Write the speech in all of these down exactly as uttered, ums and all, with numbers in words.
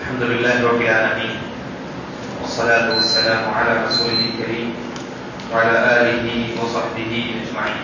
الحمد لله رب العالمين والصلاة والسلام على رسوله الكريم وعلى آله وصحبه أجمعين.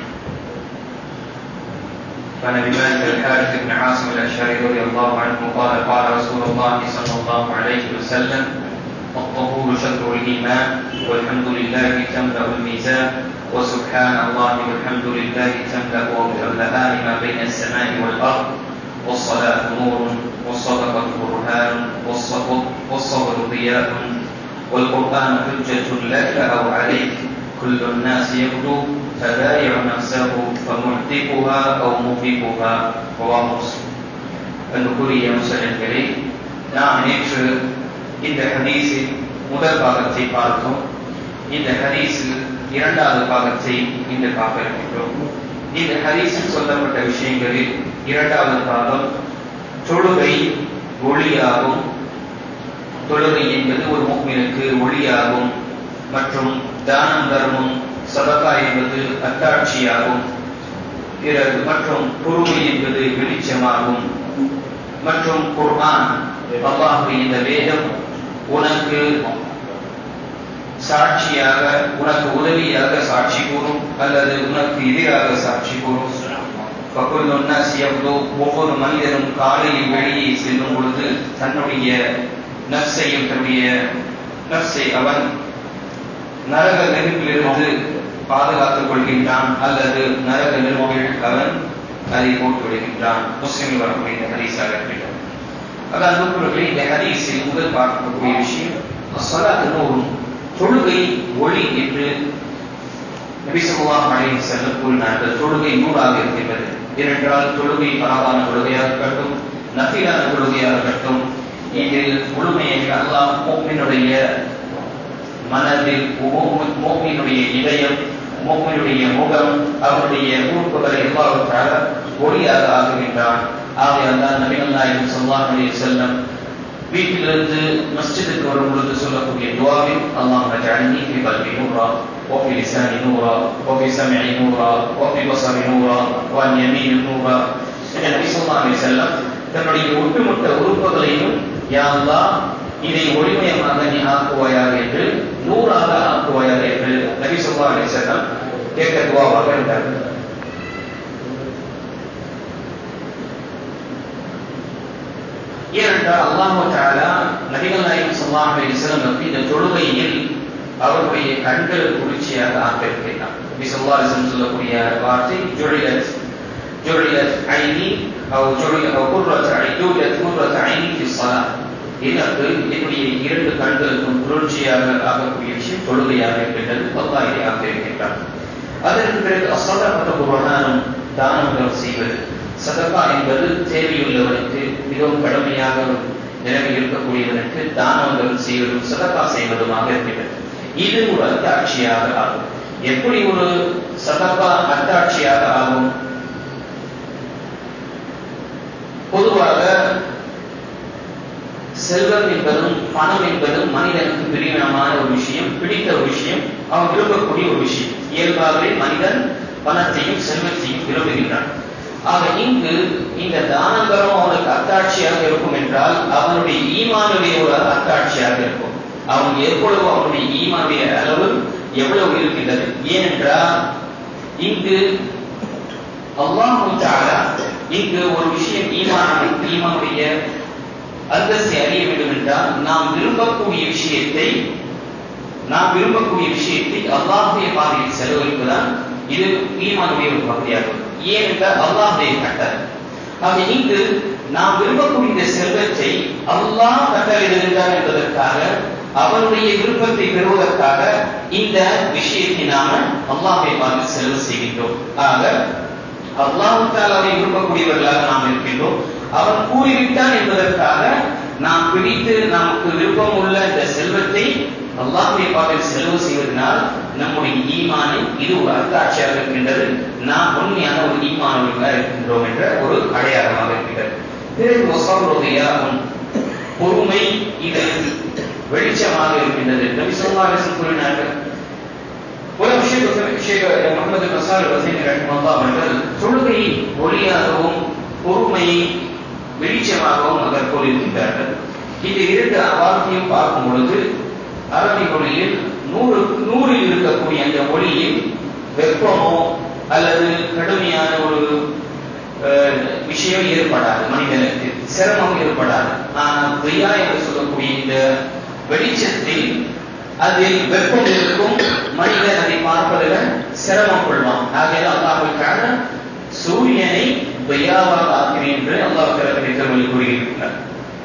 فعن أبي مالك الحارث بن عاصم الأشعري رضي الله عنه قال قال رسول الله صلى الله عليه وسلم: الطهور شطر الإيمان والحمد لله تملأ الميزان وسبحان الله والحمد لله تملأ وتملأان ما بين السماء والأرض والصلاة نور والصدقة برهان والصبر ضياء والقرآن حجة لك أو عليك كل الناس يغدو فبايع نفسه فمعتقها أو موبقها. رواه مسلم. அன்புக்குரிய முஸ்லிம்களே, நாம் நேற்று இந்த ஹதீஸில் முதல் பாகத்தை பார்த்தோம். இந்த ஹதீஸில் இரண்டாவது பாகத்தை இன்று பார்க்க இருக்கின்றோம். இந்த ஹதீஸில் சொல்லப்பட்ட விஷயங்களில் இரண்டாவது பாகம் தொழுகை ஒளியாகும், தொழுகை என்பது ஒரு முஃமினுக்கு ஒளியாகும், மற்றும் தானம் தர்மம் சதகா என்பது அத்தாட்சியாகும், பிறகு மற்றும் பொறுமை என்பது வெளிச்சமாகும், மற்றும் குர்ஆன் அல்லாஹ்வுடைய இந்த வேதம் உனக்கு சாட்சியாக, உனக்கு உதவியாக சாட்சி கூறும் அல்லது உனக்கு எதிராக சாட்சி கூறும். ஒவ்வொரு மனிதனும் காலையில் வெளியே செல்லும் பொழுது தன்னுடைய நஃப்ஸையும் தன்னுடைய நஃப்ஸை அவன் நரக நெருப்பிலிருந்து பாதுகாத்துக் கொள்கின்றான் அல்லது நரக நெருப்பில் அவன் அதை போட்டு விடுகின்றான். முஸ்லிமில் வரக்கூடிய இந்த ஹதீஸாக இருக்கிறது. அதாவது இந்த ஹதீஸில் முதல் பார்க்கக்கூடிய விஷயம் ஸலாத்து நூர், தொழுகை ஒளி என்று நபி ஸல்லல்லாஹு அலைஹி வஸல்லம் கூறினார்கள். தொழுகை நூறாக இருக்கின்றது. ஏனென்றால் தொழுகை பரவான தொழுகையாக இருக்கட்டும், நஃபிலான தொழுகையாக இருக்கட்டும், இதில் முழுமையாக அல்லாஹ் முஃமினுடைய மனதில், முஃமினுடைய இதயம், முஃமினுடைய முகம், அவருடைய உறுப்புகளை அல்லாஹ் தஆலா ஒளியாக ஆக்குகின்றான். ஆகையால் தான் நபிகள் நாயகம் ஸல்லல்லாஹு அலைஹி வஸல்லம் வீட்டிலிருந்து மஸ்ஜிதுக்கு வரும் பொழுது சொல்லக்கூடிய துஆவில் அல்லாஹும்ம ஜஅல்னி ஃபீ கல்பி நூரா வஃபீ லிசானி நூரா வஃபீ சம்இ நூரா வஃபீ பஸரி நூரா வஅன் யமீனி நூரா. நபி ஸல்லல்லாஹு அலைஹி வஸல்லம் தன்னுடைய ஒட்டுமொத்த உறுப்புகளையும் யா அல்லாஹ் இதை ஒளிமயமாக நீ ஆக்குவாயாக என்று, நூறாக ஆக்குவாயாக என்று நபி ஸல்லல்லாஹு அலைஹி வஸல்லம் கேட்ட துஆவாக இருந்தார்கள். ஏனென்றால் அல்லாஹ் தஆலா நபிகள் நாயகம் ஸல்லல்லாஹு அலைஹி வஸல்லம் இந்த தொழுகையில் அவருடைய கண்கள் குளிர்ச்சியாக ஆக்கியிருக்கிறார். நபி ஸல்லல்லாஹு அலைஹி வஸல்லம் சொல்லக்கூடிய வார்த்தை ஜுஇலத் ஜுஇலத் ஐனி அவ் ஜுஇலத் அவ் குர்ரத் ஐயுலத் குர்ரத் ஐனி ஃபி ஸலாத். எனக்கு என்னுடைய இரண்டு கண்களுக்கும் குளிர்ச்சியாக ஆகக்கூடிய விஷயம் தொழுகையாக இருக்கின்றது. அல்லாஹ் இதை ஆக்கியிருக்கிறார். அதற்கு பிறகு அஸ்ஸலாத்து புர்ஹானும், தானங்கள் செய்வது. சதகா என்பது தேவையுள்ளவனுக்கு, மிகவும் கடுமையாக நிலைமை இருக்கக்கூடியவனுக்கு தானங்கள் செய்வதும் சதகா செய்வதுமாக இருக்கிறது. இது ஒரு அத்தாட்சியாக ஆகும். எப்படி ஒரு சதகா அத்தாட்சியாக ஆகும்? பொதுவாக செல்வம் என்பதும் பணம் என்பதும் மனிதனுக்கு பிரியமான ஒரு விஷயம், பிடித்த ஒரு விஷயம், அவன் விரும்பக்கூடிய ஒரு விஷயம். இயல்பாகவே மனிதன் பணத்தையும் செல்வத்தையும் விரும்புகின்றான். ஆக இங்கு இந்த தானங்களும் அவனுக்கு அத்தாட்சியாக இருக்கும் என்றால் அவனுடைய ஈமானுடைய ஒரு அத்தாட்சியாக இருக்கும். அவன் எவ்வளவு, அவனுடைய ஈமானுடைய அளவு எவ்வளவு இருக்கின்றது. ஏனென்றால் இங்கு அல்லாஹ் தஆலா இங்கு ஒரு விஷயம், ஈமானுக்கு ஈமானுடைய அந்தஸ்தை அறிய வேண்டும் என்றால் நாம் விரும்பக்கூடிய விஷயத்தை நாம் விரும்பக்கூடிய விஷயத்தை அல்லாஹ்வுடைய பாதையில் செலவழிப்பதுதான் இது ஈமானுடைய ஒரு பகுதியாகும். ஏனென்றால் அல்லாஹ்வுடைய கட்டளை. ஆக இங்கு நாம் விரும்பக்கூடிய இந்த செல்வத்தை அல்லாஹ் கட்டளையிடுகின்றான் என்பதற்காக, அவனுடைய விருப்பத்தை பெறுவதற்காக இந்த விஷயத்தை நாம அல்லாஹ்வை பார்த்து செலவு செய்கின்றோம். ஆக அல்லாஹ் தஆலாவை விரும்பக்கூடியவர்களாக நாம் இருக்கின்றோம். அவன் கூறிவிட்டான் என்பதற்காக நாம் பிடித்து நமக்கு விருப்பம் உள்ள இந்த செல்வத்தை அல்லாஹ்வுடைய பாதையில் செலவு செய்வதனால் நம்முடைய ஈமானை இது ஒரு அத்தாட்சியாக இருக்கின்றது. நாம் உண்மையான ஒரு ஈமானவர்களாக இருக்கின்றோம் என்ற ஒரு அடையாளமாக இருக்கின்றது. பிறகு வஸபுருதியாகும், பொறுமை இது வெளிச்சமாக இருக்கின்றது. நபி ஸல்லல்லாஹு அலைஹி வஸல்லம் கூறினார்கள். உலக ஷேக் முஹம்மது பின் ஸாலிஹ் அல்-உஸைமி ரஹ்மத்துல்லாஹி அவர்கள் தொழுகை ஒளியாகவும் பொறுமையை வெளிச்சமாகவும் அவர் கூறியிருக்கின்றார்கள். இந்த இரண்டு வார்த்தையும் பார்க்கும் பொழுது அரபி மொழியில் நூறு நூறில் இருக்கக்கூடிய அந்த மொழியில் வெப்பமோ அல்லது கடுமையான ஒரு விஷயம் ஏற்படாது, மனிதனுக்கு சிரமம் ஏற்படாது. ஆனால் வெய்யா என்று சொல்லக்கூடிய இந்த வெளிச்சத்தில் அதில் வெப்பம் இருக்கும், மனிதன் அதை பார்ப்பதில் சிரமம் கொள்வான். ஆகையால் அல்லாஹ்வுக்காக சூரியனை வெய்யாவாக ஆக்கிறேன் என்று அல்லாஹ் திருமொழி கூறுகின்றார்.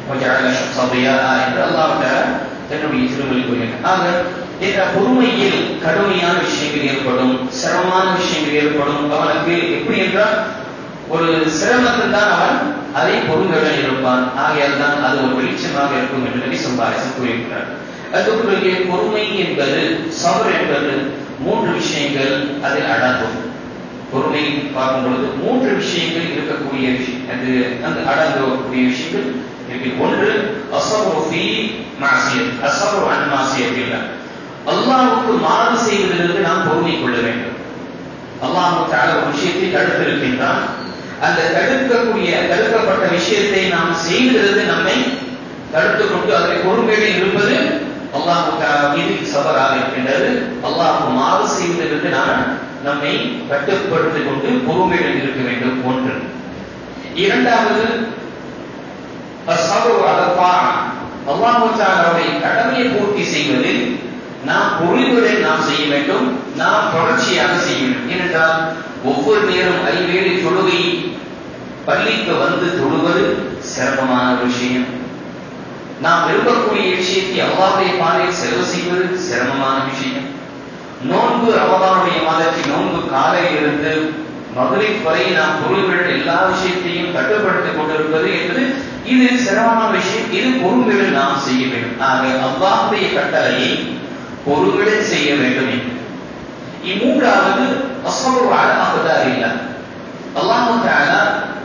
என்று அல்லாஹ் தன்னுடைய திருமொழி கூறுகின்றார். ஆக இந்த பொறுமையில் கடுமையான விஷயங்கள் ஏற்படும், சிரமமான விஷயங்கள் ஏற்படும். அவனுக்கு எப்படி என்றால் ஒரு சிரமத்தில் தான் அவன் அதை பொறுமையுடன் இருப்பான். ஆகையால் தான் அது ஒரு வெளிச்சமாக இருக்கும் என்று நபி ஸல்லல்லாஹு அலைஹி வஸல்லம் கூறுகிறார். அதுக்கு பொறுமை என்பது, சபர் என்பது மூன்று விஷயங்கள் அதில் அடங்கும். பொறுமை பார்க்கும் பொழுது மூன்று விஷயங்கள் இருக்கக்கூடிய விஷயம், அது அந்த அடங்கக்கூடிய விஷயங்கள் இருக்கு. ஒன்று அஸ்ஸப்ரு ஃபீ மஅசியத், அஸ்ஸப்ரு அன் மஅசியத்தில்லாஹ், அல்லாஹ்வுக்கு மாறு செய்வதிலிருந்து நாம் பொறுமை கொள்ள வேண்டும். அல்லாஹ் தஆலா ஒரு விஷயத்தை தடுத்திருக்கின்றான், அந்த தடுக்கக்கூடிய தடுக்கப்பட்ட விஷயத்தை நாம் செய்வதிலிருந்து நம்மை தடுத்துக் கொண்டு அதனை பொறுமையுடன் இருப்பது அல்லாஹ் தஆலா மீது சபராக இருக்கின்றது. அல்லாஹ்வுக்கு மாறு செய்வதிலிருந்து நாம் நம்மை கட்டுப்படுத்திக் கொண்டு பொறுமையுடன் இருக்க வேண்டும். ஒன்று. இரண்டாவது அஸ்ஸப்ரு அலா தாஅ, அல்லாஹ் தஆலாவுடைய கடமையை பூர்த்தி செய்வதில் நாம் பொறுமையுடன் நாம் செய்ய வேண்டும், நாம் தொடர்ச்சியாக செய்ய வேண்டும். ஏனென்றால் ஒவ்வொரு நேரம் ஐவேளை தொழுகை பள்ளிக்கு வந்து தொழுவது சிரமமான ஒரு விஷயம். நாம் விரும்பக்கூடிய விஷயத்தை அல்லாஹ்வுடைய பாதையில் செலவு செய்வது சிரமமான விஷயம். நோன்பு, ரமதானுடைய மாதத்தில் நோன்பு காலையிலிருந்து மக்ரிப் வரை நாம் பொறுமையுடன் எல்லா விஷயத்தையும் கட்டுப்படுத்திக் கொண்டிருப்பது என்பது இது சிரமமான விஷயம். இது பொறுமையுடன் நாம் செய்ய வேண்டும். ஆக அல்லாஹ்வுடைய கட்டளையை பொறுமையுடன் செய்ய வேண்டும் என்று. இம்மூன்றாவது அஸ்ஸப்ரு அலா அக்தாரில்லாஹ், அல்லாஹ் தஆலா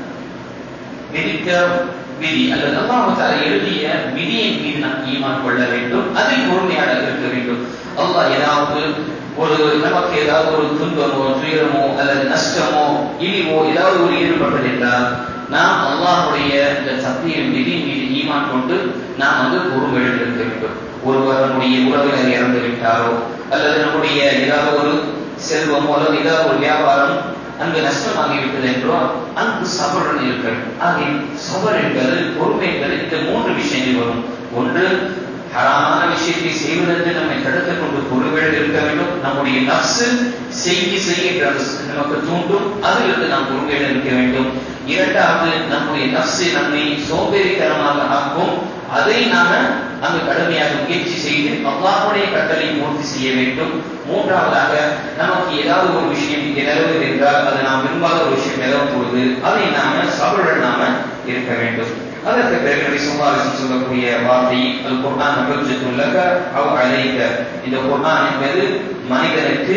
விதித்த விதி அல்லது அல்லாஹ் தஆலா எழுதிய விதியின் மீது நாம் ஈமான் கொள்ள வேண்டும், அதில் பொறுமையாக இருக்க வேண்டும். அல்லாஹ் ஏதாவது ஒரு நமக்கு ஏதாவது ஒரு துன்பமோ துயரமோ அல்லது நஷ்டமோ இழிவோ ஏதாவது ஒரு ஈடுபட்டது என்றால் நாம் அல்லாஹ்வுடைய இந்த சத்தியின் விதியின் மீது ஈமான் கொண்டு நாம் வந்து பொறுமையுடன் இருக்க வேண்டும். ஒருவர் நம்முடைய உறவினர் இறந்து விட்டாரோ அல்லது நம்முடைய ஏதாவது ஒரு செல்வமோ அல்லது ஏதாவது ஒரு வியாபாரம் அங்கு நஷ்டமாகிவிட்டது என்றோ அங்கு சபருடன் இருக்க வேண்டும். ஆகிய சபர் என்பது, பொறுமை என்பது இந்த மூன்று விஷயங்கள் வரும். ஒன்று, ஹராமான விஷயத்தை செய்வதற்கு நம்மை தடுத்துக் கொண்டு பொறுமையுடன் இருக்க வேண்டும். நம்முடைய நஃப்ஸ் செய்தி செய்ய நமக்கு தூண்டும், அதிலிருந்து நாம் பொறுமையுடன் இருக்க வேண்டும். இரண்டாவது, நம்முடைய நஃப்ஸ் நம்மை சோம்பேறித்தனமாக ஆக்கும், அதை நாம அங்கு கடுமையாக முயற்சி செய்து அல்லாஹ்வுடைய கட்டளை பூர்த்தி செய்ய வேண்டும். மூன்றாவதாக, நமக்கு ஏதாவது ஒரு விஷயம் நிலவுவது என்றால் அது நாம் விரும்பாத ஒரு விஷயம் நிலவும் பொழுது அதை நாம சபருடன் நாம இருக்க வேண்டும். அதற்கு பிறகு நபி ஸல்லல்லாஹு அலைஹி வஸல்லம் சொல்லக்கூடிய வார்த்தை அல் குர்ஆன் ஹுஜ்ஜத்துல் லக அவ் அலைக, இந்த குர்ஆன் என்பது மனிதனுக்கு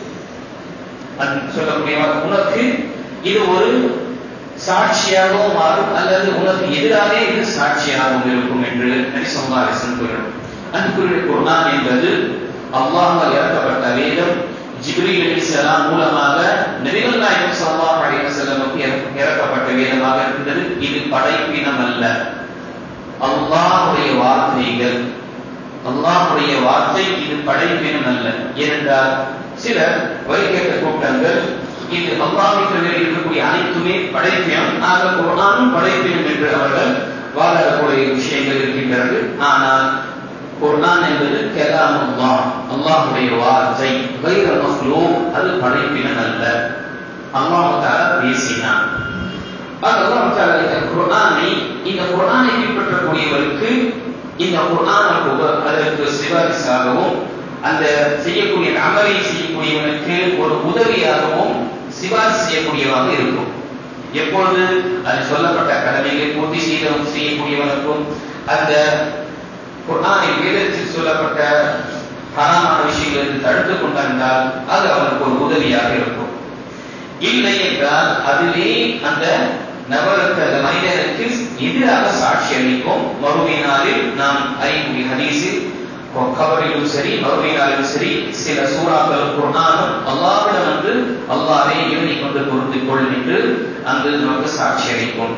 சொல்லக்கூடிய உனக்கு இது ஒரு சாட்சியாகவும் மாறும் அல்லது உனக்கு எதிராக இது சாட்சியாகவும் இருக்கும் என்று நபி ஸல்லல்லாஹு அலைஹி வஸல்லம் கூறினார். அன்புக்குரிய குர்ஆன் என்பது அல்லாஹ்வால் இறக்கப்பட்ட வேதம், ஜிப்ரீல் அலைஹிஸ்ஸலாம் மூலமாக நபிகள் நாயகம் ஸல்லல்லாஹு அலைஹி வஸல்லமுக்கு இறக்கப்பட்ட வேதமாக இருந்தது. இது படைப்பினம் அல்ல, அல்லாஹ்வுடைய வார்த்தைகள், அல்லாஹ்வுடைய வார்த்தை. இது படைப்பினம் அல்ல. ஏனென்றால் சில வழிகேட்ட கூட்டங்கள் இது அல்லாஹ்விற்கு இருக்கக்கூடிய அனைத்துமே படைப்பினம், ஆக குர்ஆனும் படைப்பினம் என்று அவர்கள் வாழக்கூடிய விஷயங்கள் இருக்கின்றது. ஆனால் குர்ஆன் என்பது கலாமுல்லாஹ், அல்லாஹ்வுடைய வார்த்தை, கைர மக்லூக், அது படைப்பினம் அல்ல, அல்லாஹ் தஆலா பேசினான். அல்லாஹ் தஆலா இந்த குர்ஆனை, இந்த குர்ஆனை பின்பற்றக்கூடியவருக்கு இந்த குர்ஆன் அதற்கு சிபாரிசாகவும் அந்த செய்யக்கூடிய அமலை செய்யக்கூடியவனுக்கு ஒரு உதவியாகவும் சிபாரிசு செய்யக்கூடியவாக இருக்கும். எப்பொழுது அது சொல்லப்பட்ட கடமைகளை பூர்த்தி செய்த செய்யக்கூடியவனுக்கும் அந்த குர்ஆனில் வேதத்தில் சொல்லப்பட்ட ஹராமான விஷயங்களுக்கு தடுத்து கொண்டால் அது அவனுக்கு ஒரு உதவியாக இருக்கும். இல்லை என்றால் அதுவே அந்த நபருக்கு, அந்த மனிதனுக்கு எதிராக சாட்சி அளிக்கும். மறுமை நாளில் நாம் அறியக்கூடிய ஹதீஸில் கபரிலும் சரி மறுமை நாளிலும் சரி சில சூறாக்களும் குர்ஆனும் அல்லாஹ்விடம் வந்து அல்லாஹ்வை எண்ணிக் கொண்டு பொறுத்துக் கொள் என்று அங்கு நமக்கு சாட்சி அளிக்கும்.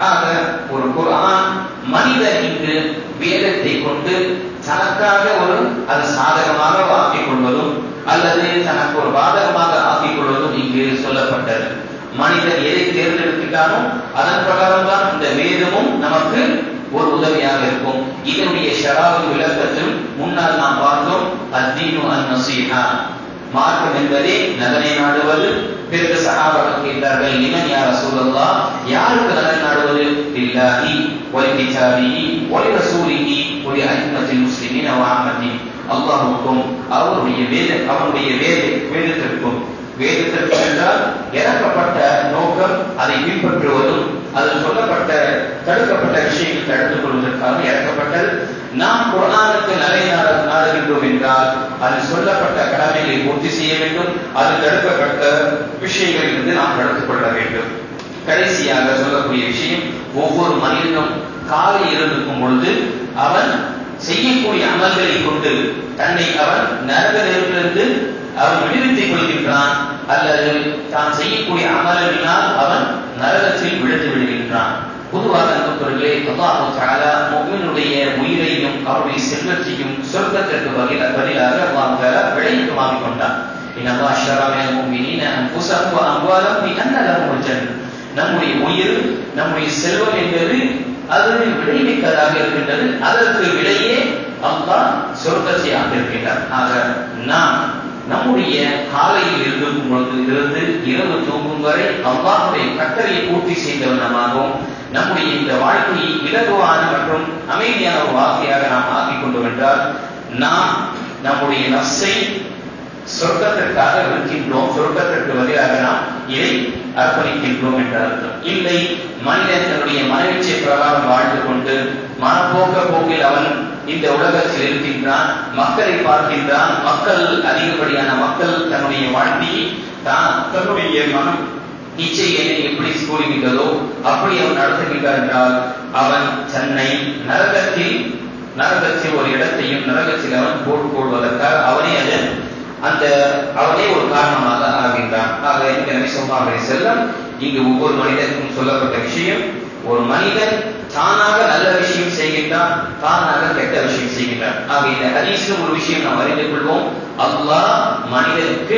ஆக ஒரு குர்ஆன் மனிதன் இங்கு வேதத்தை கொண்டு தனக்காக ஒரு அது சாதகமாக ஆக்கிக் கொள்வதும் அல்லது தனக்கு ஒரு பாதகமாக ஆக்கிக் கொள்வதும் இங்கு சொல்லப்பட்டது. மனிதன் எதை தேர்ந்தெடுக்கிறானோ அதன் பிரகாரம் தான் இந்த வேதமும் நமக்கு ஒரு உதவியாக இருக்கும். இதனுடைய ஷராவு விளக்கத்தில் முன்னால் நாம் பார்த்தோம், அத்தீனு அன்-நஸீஹா, மார்க்கம் என்பதே நலனை நாடுவது. பிறகு சஹாபாக்கள் கேட்டார்கள், லிமன் யா ரசூலல்லாஹ், யாருக்கு நலன் நாடுவது? லில்லாஹி வல் கிதாபிஹி வல் ரசூலிஹி வ அஇம்மத்தில் முஸ்லிமீன வ ஆம்மத்திஹி, அல்லாஹ்வுக்கும் அவருடைய வேத அவருடைய வேத வேதத்திற்கும். வேதத்திற்கு என்றால் இறக்கப்பட்ட நோக்கம் அதை பின்பற்றுவதும் அதில் சொல்லப்பட்ட தடுக்கப்பட்ட விஷயங்கள் தடுத்துக் கொள்வதற்காக இறக்கப்பட்டது. நாம் குர்ஆனுக்கு நலை நாடுகின்றோம் என்றால் அதில் சொல்லப்பட்ட கடமைகளை பூர்த்தி செய்ய வேண்டும், அதில் தடுக்கப்பட்ட விஷயங்களில் இருந்து நாம் தடுத்துக் கொள்ள வேண்டும். கடைசியாக சொல்லக்கூடிய விஷயம், ஒவ்வொரு மனிதனும் காலை எழுந்திருக்கும் பொழுது அவன் செய்யக்கூடிய அமல்களை கொண்டு தன்னை அவன் நரக நெருப்பிலிருந்து அவன் விடுவித்துக் கொள்கின்றான், அல்லது தான் செய்யக்கூடிய அமலினால் அவன் நரகத்தில் விழுந்து விடுகின்றான். பொதுவாக நண்பர்களே, அல்லாஹ் தஆலா முஃமினுடைய உயிரையும் அவருடைய செல்வத்தையும் சொர்க்கத்திற்கு பதிலாக அல்லாஹ் தஆலா விலைக்கு வாங்கிக் கொண்டான். இன்னல்லாஹ் அஷ்தரா மினல் முஃமினீன அன்ஃபுஸஹும் வ அம்வாலஹும் பிஅன்ன லஹுமுல் ஜன்னah. நம்முடைய உயிர் நம்முடைய செல்வம் என்பது அது விலைமிக்கதாக இருக்கின்றது, அதற்கு விலையே அல்லாஹ் சொர்க்கத்தை ஆக்கியிருக்கின்றார். ஆக நாம் நம்முடைய காலையில் இருக்கும் பொழுது இருந்து இரவு தூங்கும் வரை அல்லாஹ்வுடைய கட்டளையை பூர்த்தி செய்தவனமாகவும் நம்முடைய இந்த வாழ்க்கையை இலகுவான மற்றும் அமைதியான ஒரு வாழ்க்கையாக நாம் ஆக்கிக் கொண்டோம் என்றால் நாம் நம்முடைய நஃப்ஸை சொர்க்கத்திற்காக விற்கின்றோம், சொர்க்கத்திற்கு பதிலாக நாம் இதை அர்ப்பணிக்கின்றோம் என்ற அர்த்தம். இல்லை, மனிதன் தன்னுடைய மனவீச்சை பிரகாரம் வாழ்ந்து கொண்டு மனப்போக்க போக்கில் அவன் இந்த உலகத்தில் இருக்கின்றான், மக்களை பார்க்கின்றான், மக்கள் அதிகப்படியான மக்கள் தன்னுடைய வாழ்க்கையை தான் தன்னுடைய மனம் இச்சையை எப்படி கூறுகின்றதோ அப்படி அவன் நடத்துகின்றான் என்றால் அவன் தன்னை நரகத்தில் நரகத்தில் ஒரு இடத்தையும் நரகத்தில் அவன் போட்டு போடுவதற்காக அவனே அது அந்த அவனே ஒரு காரணமாக ஆகின்றான். ஆக இந்த நபி ஸல்லல்லாஹு அலைஹி வஸல்லம் இங்கு ஒவ்வொரு மனிதனுக்கும் சொல்லப்பட்ட விஷயம், ஒரு மனிதன் தானாக நல்ல விஷயம் செய்கின்றான், தானாக கெட்ட விஷயம் செய்கின்றான். ஆக இந்த ஹதீஸில் ஒரு விஷயம் நாம் அறிந்து கொள்வோம், அல்லாஹ் மனிதனுக்கு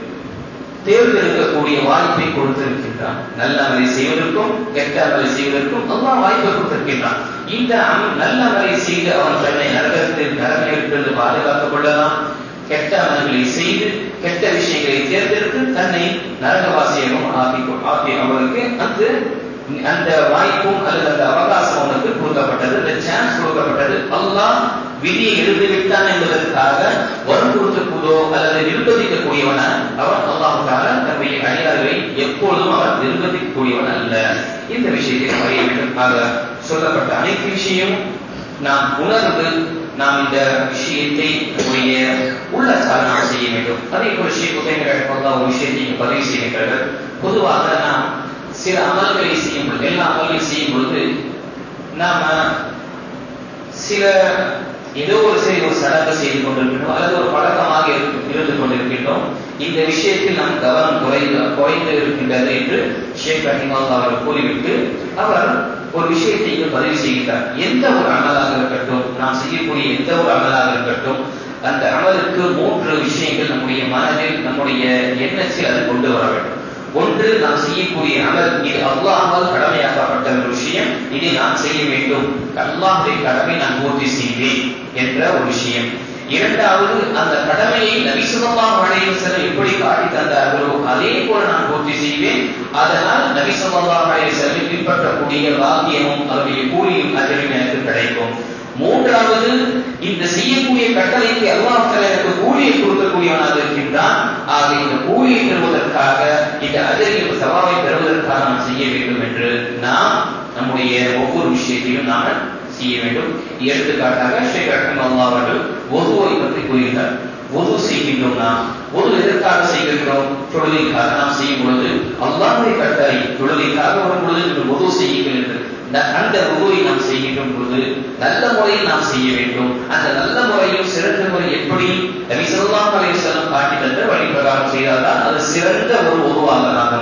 தேர்ந்தெடுக்கக்கூடிய வாய்ப்பை கொடுத்திருக்கின்றான். நல்ல அமலை செய்வதற்கும் கெட்ட அமலை செய்வதற்கும் அல்லாஹ் வாய்ப்பை கொடுத்திருக்கின்றான். இந்த நல்ல அமலை செய்து அவன் தன்னை நரகத்தில் நரகத்திலிருந்து பாதுகாத்துக் கொள்ளலாம், கெட்ட அமல்களை செய்து கெட்ட விஷயங்களை தேர்ந்தெடுத்து தன்னை நரகவாசியகம் ஆக்கி ஆக்கி அவருக்கு அந்த அந்த வாய்ப்பும் அல்லது அந்த அவகாசம் அவனுக்கு கொடுக்கப்பட்டது, அந்த சான்ஸ் கொடுக்கப்பட்டது. அல்லாஹ் விதியை எழுதிவிட்டான் என்பதற்காக வற்புறுத்தக்கூடோ அல்லது நிர்பந்திக்கக்கூடியவன அவன் அல்லாஹ் தஆலா தன்னுடைய அடியார்களை எப்பொழுதும் அவன் நிர்பந்திக்கக்கூடியவன் அல்ல. இந்த விஷயத்தை நாம் அறிய வேண்டும். ஆக சொல்லப்பட்ட அனைத்து விஷயமும் நாம் உணர்ந்து நாம் இந்த விஷயத்தை நம்முடைய உள்ளத்தால் நாம் செய்ய வேண்டும். அதே போல ஷேக் உசைன் ரஹ்மத்துல்லாஹ் ஒரு விஷயத்தை பதிவு செய்கின்றார்கள். பொதுவாக நாம் சில அமல்களை செய்யும் பொழுது, எல்லா அமல்களை செய்யும் பொழுது நாம சில ஏதோ ஒரு சரி ஒரு சடங்கு செய்து கொண்டிருக்கின்றோம் அல்லது ஒரு பழக்கமாக இருந்து கொண்டிருக்கின்றோம். இந்த விஷயத்தில் நம் கவனம் குறைந்து குறைந்து இருக்கின்றது என்று ஷேக் ரஹிமத்துல்லாஹ் அவர்கள் கூறிவிட்டு அவர் ஒரு விஷயத்தை இங்கு பதிவு செய்கிறார். எந்த ஒரு அமலாக இருக்கட்டும், நாம் செய்யக்கூடிய எந்த ஒரு அமலாக இருக்கட்டும், அந்த அமலுக்கு மூன்று விஷயங்கள் நம்முடைய மனதில் நம்முடைய எண்ணத்தில் அது கொண்டு வர வேண்டும். ஒன்று, நாம் செய்யக்கூடிய அமல் இது அல்லாஹ்வால் கடமையாக்கப்பட்ட ஒரு விஷயம், இதை நான் செய்ய வேண்டும், அல்லாஹ்வுடைய கடமை நான் பூர்த்தி செய்வேன் என்ற ஒரு விஷயம். இரண்டாவது, அந்த கடமையை நபி ஸல்லல்லாஹு அலைஹி வஸல்லம் எப்படி காட்டி தந்தார்களோ அதே போல நான் பூர்த்தி செய்வேன், அதனால் நபி ஸல்லல்லாஹு அலைஹி வஸல்லம் பின்பற்றக்கூடிய வாக்கியமும் அவருடைய கூலியும் அஜரும் எனக்கு கிடைக்கும். மூன்றாவது, இந்த செய்யக்கூடிய கட்டளைக்கு அல்லாஹ் தஆலா எனக்கு கூலியை கொடுக்கக்கூடியவனாக இருக்கின்றான். ஆக இந்த கூலியை பெறுவதற்காக, இந்த அஜரின் சவாலை பெறுவதற்காக நாம் செய்ய வேண்டும் என்று நாம் நம்முடைய ஒவ்வொரு விஷயத்தையும் நாம் செய்ய வேண்டும். எடுத்துக்காட்டாக ஷேக் ரஹ்மத்துல்லாஹ் அவர்கள் வுதுவை பற்றி கூறுகிறார். வுது செய்கின்றோம், நாம் வுது எதற்காக செய்கின்றோம்? தொழுகைக்காக. நாம் செய்யும் பொழுது அல்லாஹ்வுடைய கட்டளை தொழுகைக்காக வரும் பொழுது நீங்கள் வுது செய்யுங்கள் என்று, அந்த வுதுவை நாம் செய்கின்ற பொழுது நல்ல முறையில் நாம் செய்ய வேண்டும். அந்த நல்ல முறையும் சிறந்த முறை எப்படி நபி ஸல்லல்லாஹு அலைஹி வஸல்லம் காட்டி தந்த வழி பிரகாரம் செய்தால்தான் அது சிறந்த ஒரு வுதுவாக ஆகும்.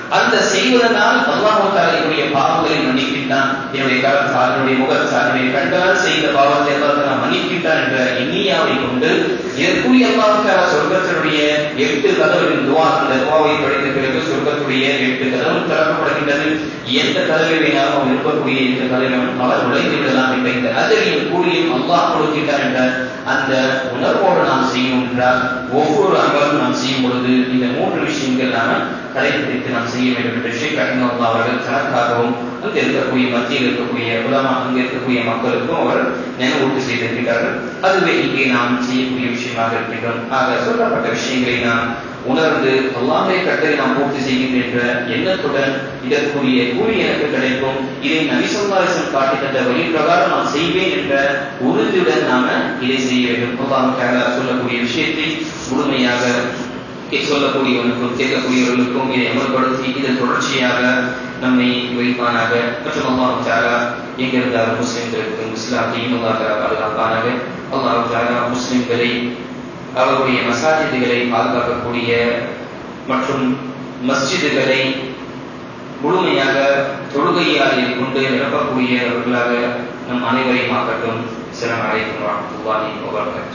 அந்த செய்வதனால் அல்லாஹ் தஆலாவுடைய பாவங்களை மன்னிக்கின்றான். என்னுடைய கரத்தால், என்னுடைய முகத்தால், என்னுடைய கண்களால் செய்த பாவத்தை அல்லாஹ் தஆலா மன்னிக்கின்றான் என்ற எண்ணியாவை கொண்டு இதற்குரிய அல்லாஹ் தஆலா சொர்க்கத்தினுடைய எட்டு கதவுகளின் துவா, அந்த துவாவை படித்த பிறகு சொர்க்கத்துடைய எட்டு கதவும் திறக்கப்படுகின்றது. எந்த கதவை வேணாலும் அவர் இருக்கக்கூடிய எந்த கதவையும் அவர் நுழைந்து விடலாம் என்ற இந்த அஜரின் கூலியும் அல்லாஹ் கொடுக்கின்றார் என்ற அந்த உணர்வோடு நாம் செய்யும் என்றால் ஒவ்வொரு அமலும் நாம் செய்யும் பொழுது இந்த மூன்று விஷயங்கள் நாம் கடைபிடித்து நாம் செய்ய வேண்டும் என்று ஷேக் ரஹ்மத்துல்லாஹி அவர்கள் தனக்காகவும் அங்கு இருக்கக்கூடிய மத்தியில் இருக்கக்கூடிய உலமா, அங்கு இருக்கக்கூடிய மக்களுக்கும் அவர் நினைவூட்டு செய்திருக்கிறார்கள். அதுவே இங்கே நாம் செய்யக்கூடிய விஷயமாக இருக்கின்றோம். ஆக சொல்லப்பட்ட விஷயங்களை நாம் உணர்ந்து அல்லாஹ்வுடைய கட்டளை நாம் பூர்த்தி செய்கின்ற என்ற எண்ணத்துடன் இதற்குரிய கூலி எனக்கு கிடைக்கும், இதை நபி ஸல்லல்லாஹு அலைஹி வஸல்லம் காட்டி தந்த வழி பிரகாரம் நான் செய்வேன் என்ற உறுதியுடன் நாம இதை செய்ய வேண்டும். அல்லாஹ் தஆலா சொல்லக்கூடிய விஷயத்தை முழுமையாக சொல்லக்கூடியவனுக்கும் கேட்கக்கூடியவர்களுக்கும் இதை அமல்படுத்தி இதன் தொடர்ச்சியாக நம்மை வைப்பானாக. மற்றும் அல்லாஹ் தஆலா எங்கிருந்தாலும் முஸ்லிம்களுக்கும் இஸ்லாத்தையும் அல்லாஹ் தஆலா பாதுகாப்பானாக. அல்லாஹ் தஆலா முஸ்லிம்களை அவருடைய மசாஜிதுகளை பாதுகாக்கக்கூடிய மற்றும் மஸ்ஜிதுகளை முழுமையாக தொழுகையால் கொண்டு நிரப்பக்கூடியவர்களாக நம் அனைவரையும் ஆக்கட்டும். அஸ்ஸலாமு அலைக்கும் வரஹ்மத்துல்லாஹி வபரகாத்துஹு.